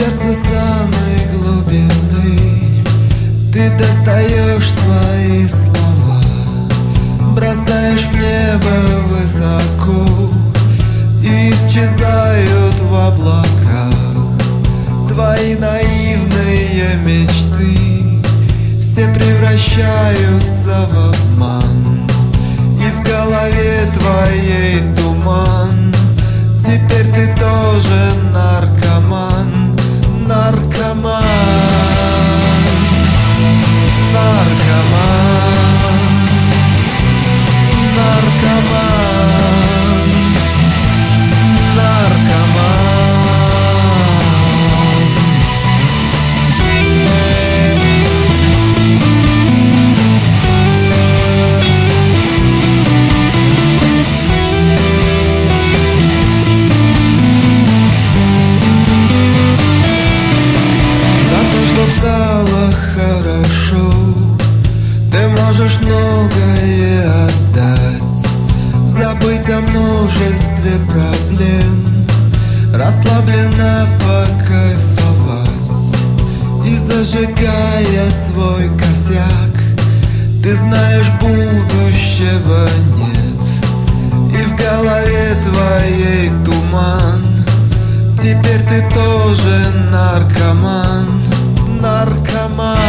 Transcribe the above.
сердце самой глубины ты достаешь свои слова, бросаешь в небо высоко и исчезают в облаках. Твои наивные мечты все превращаются в обман, и в голове твоей туман. Теперь ты тоже наркоман, наркоман, наркоман, наркоман, наркоман. Стало хорошо, ты можешь многое отдать, забыть о множестве проблем, расслабленно покайфовать. И зажигая свой косяк, ты знаешь, будущего нет, и в голове твоей туман. Теперь ты тоже наркоман, наркоман,